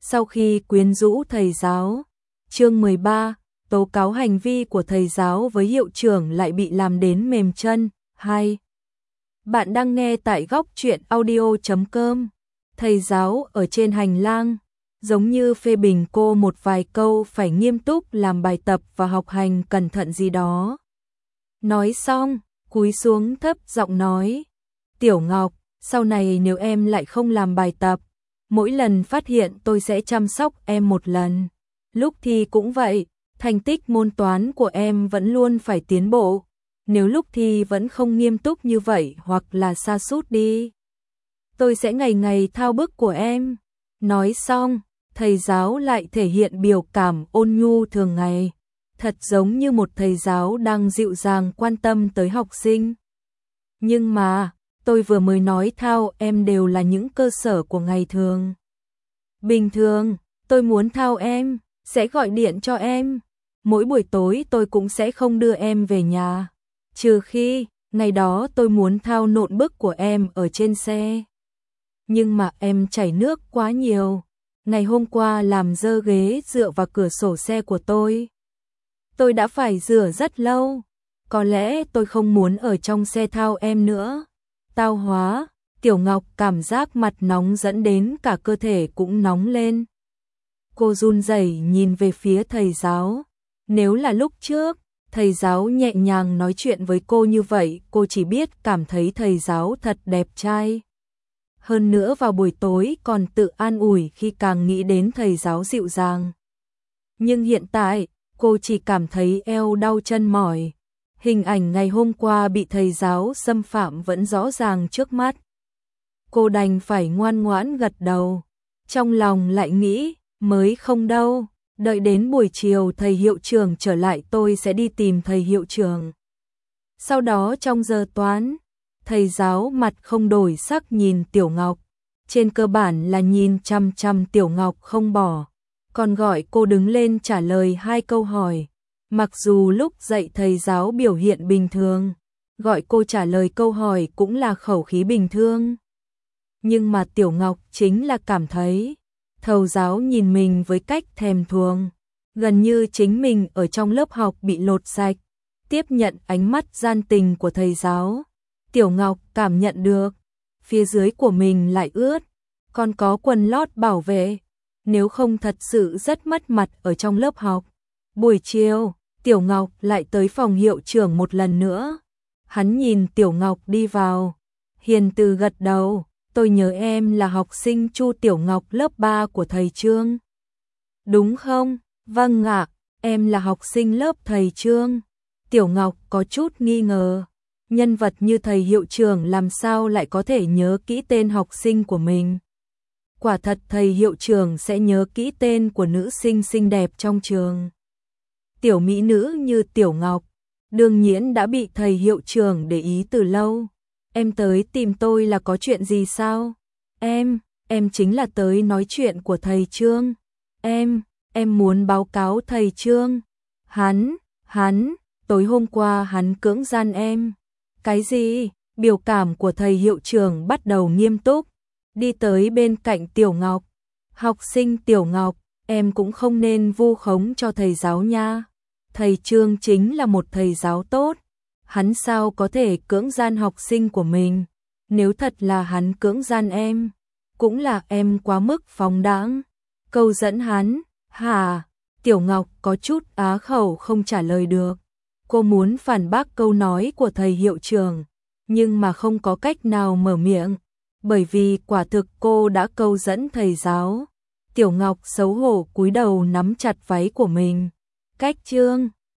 sau khi quyến rũ thầy giáo. Chương 13, tố cáo hành vi của thầy giáo với hiệu trưởng lại bị làm đến mềm chân. 2. Bạn đang nghe tại góc truyện audio.com. Thầy giáo ở trên hành lang, giống như phê bình cô một vài câu phải nghiêm túc làm bài tập và học hành cẩn thận gì đó. Nói xong, cúi xuống thấp giọng nói, Tiểu Ngọc, sau này nếu em lại không làm bài tập, mỗi lần phát hiện tôi sẽ chăm sóc em một lần. Lúc thi cũng vậy, thành tích môn toán của em vẫn luôn phải tiến bộ. Nếu lúc thi vẫn không nghiêm túc như vậy hoặc là sa sút đi, tôi sẽ ngày ngày thao bức của em. Nói xong, thầy giáo lại thể hiện biểu cảm ôn nhu thường ngày, thật giống như một thầy giáo đang dịu dàng quan tâm tới học sinh. Nhưng mà, tôi vừa mới nói thao em đều là những cơ sở của ngày thường. Bình thường, tôi muốn thao em, sẽ gọi điện cho em. Mỗi buổi tối tôi cũng sẽ không đưa em về nhà. Trừ khi, ngày đó tôi muốn thao notebook bức của em ở trên xe. Nhưng mà em chảy nước quá nhiều. Ngày hôm qua làm dơ ghế dựa vào cửa sổ xe của tôi. Tôi đã phải rửa rất lâu. Có lẽ tôi không muốn ở trong xe thao em nữa. Tao hóa, Tiểu Ngọc cảm giác mặt nóng dẫn đến cả cơ thể cũng nóng lên. Cô run rẩy nhìn về phía thầy giáo. Nếu là lúc trước, thầy giáo nhẹ nhàng nói chuyện với cô như vậy, cô chỉ biết cảm thấy thầy giáo thật đẹp trai. Hơn nữa vào buổi tối còn tự an ủi khi càng nghĩ đến thầy giáo dịu dàng. Nhưng hiện tại, cô chỉ cảm thấy eo đau chân mỏi. Hình ảnh ngày hôm qua bị thầy giáo xâm phạm vẫn rõ ràng trước mắt. Cô đành phải ngoan ngoãn gật đầu. Trong lòng lại nghĩ, mới không đâu. Đợi đến buổi chiều thầy hiệu trưởng trở lại tôi sẽ đi tìm thầy hiệu trưởng. Sau đó trong giờ toán, thầy giáo mặt không đổi sắc nhìn Tiểu Ngọc. Trên cơ bản là nhìn chăm chăm Tiểu Ngọc không bỏ. Còn gọi cô đứng lên trả lời 2 câu hỏi. Mặc dù lúc dạy thầy giáo biểu hiện bình thường, gọi cô trả lời câu hỏi cũng là khẩu khí bình thường. Nhưng mà Tiểu Ngọc chính là cảm thấy thầy giáo nhìn mình với cách thèm thuồng, gần như chính mình ở trong lớp học bị lột sạch. Tiếp nhận ánh mắt gian tình của thầy giáo, Tiểu Ngọc cảm nhận được phía dưới của mình lại ướt, còn có quần lót bảo vệ, nếu không thật sự rất mất mặt ở trong lớp học. Buổi chiều, Tiểu Ngọc lại tới phòng hiệu trưởng một lần nữa. Hắn nhìn Tiểu Ngọc đi vào, hiền từ gật đầu. Tôi nhớ em là học sinh Chu Tiểu Ngọc lớp 3 của thầy Trương. Đúng không? Vâng ạ, em là học sinh lớp thầy Trương. Tiểu Ngọc có chút nghi ngờ. Nhân vật như thầy hiệu trưởng làm sao lại có thể nhớ kỹ tên học sinh của mình. Quả thật thầy hiệu trưởng sẽ nhớ kỹ tên của nữ sinh xinh đẹp trong trường. Tiểu mỹ nữ như Tiểu Ngọc, đương nhiên đã bị thầy hiệu trưởng để ý từ lâu. Em tới tìm tôi là có chuyện gì sao? Em chính là tới nói chuyện của thầy Trương. Em muốn báo cáo thầy Trương. Hắn, tối hôm qua hắn cưỡng gian em. Cái gì? Biểu cảm của thầy hiệu trưởng bắt đầu nghiêm túc. Đi tới bên cạnh Tiểu Ngọc. Học sinh Tiểu Ngọc, em cũng không nên vu khống cho thầy giáo nha. Thầy Trương chính là một thầy giáo tốt. Hắn sao có thể cưỡng gian học sinh của mình? Nếu thật là hắn cưỡng gian em, cũng là em quá mức phóng đãng. Câu dẫn hắn, hả? Tiểu Ngọc có chút á khẩu không trả lời được. Cô muốn phản bác câu nói của thầy hiệu trưởng, nhưng mà không có cách nào mở miệng, bởi vì quả thực cô đã câu dẫn thầy giáo. Tiểu Ngọc xấu hổ cúi đầu nắm chặt váy của mình. Cách Trương,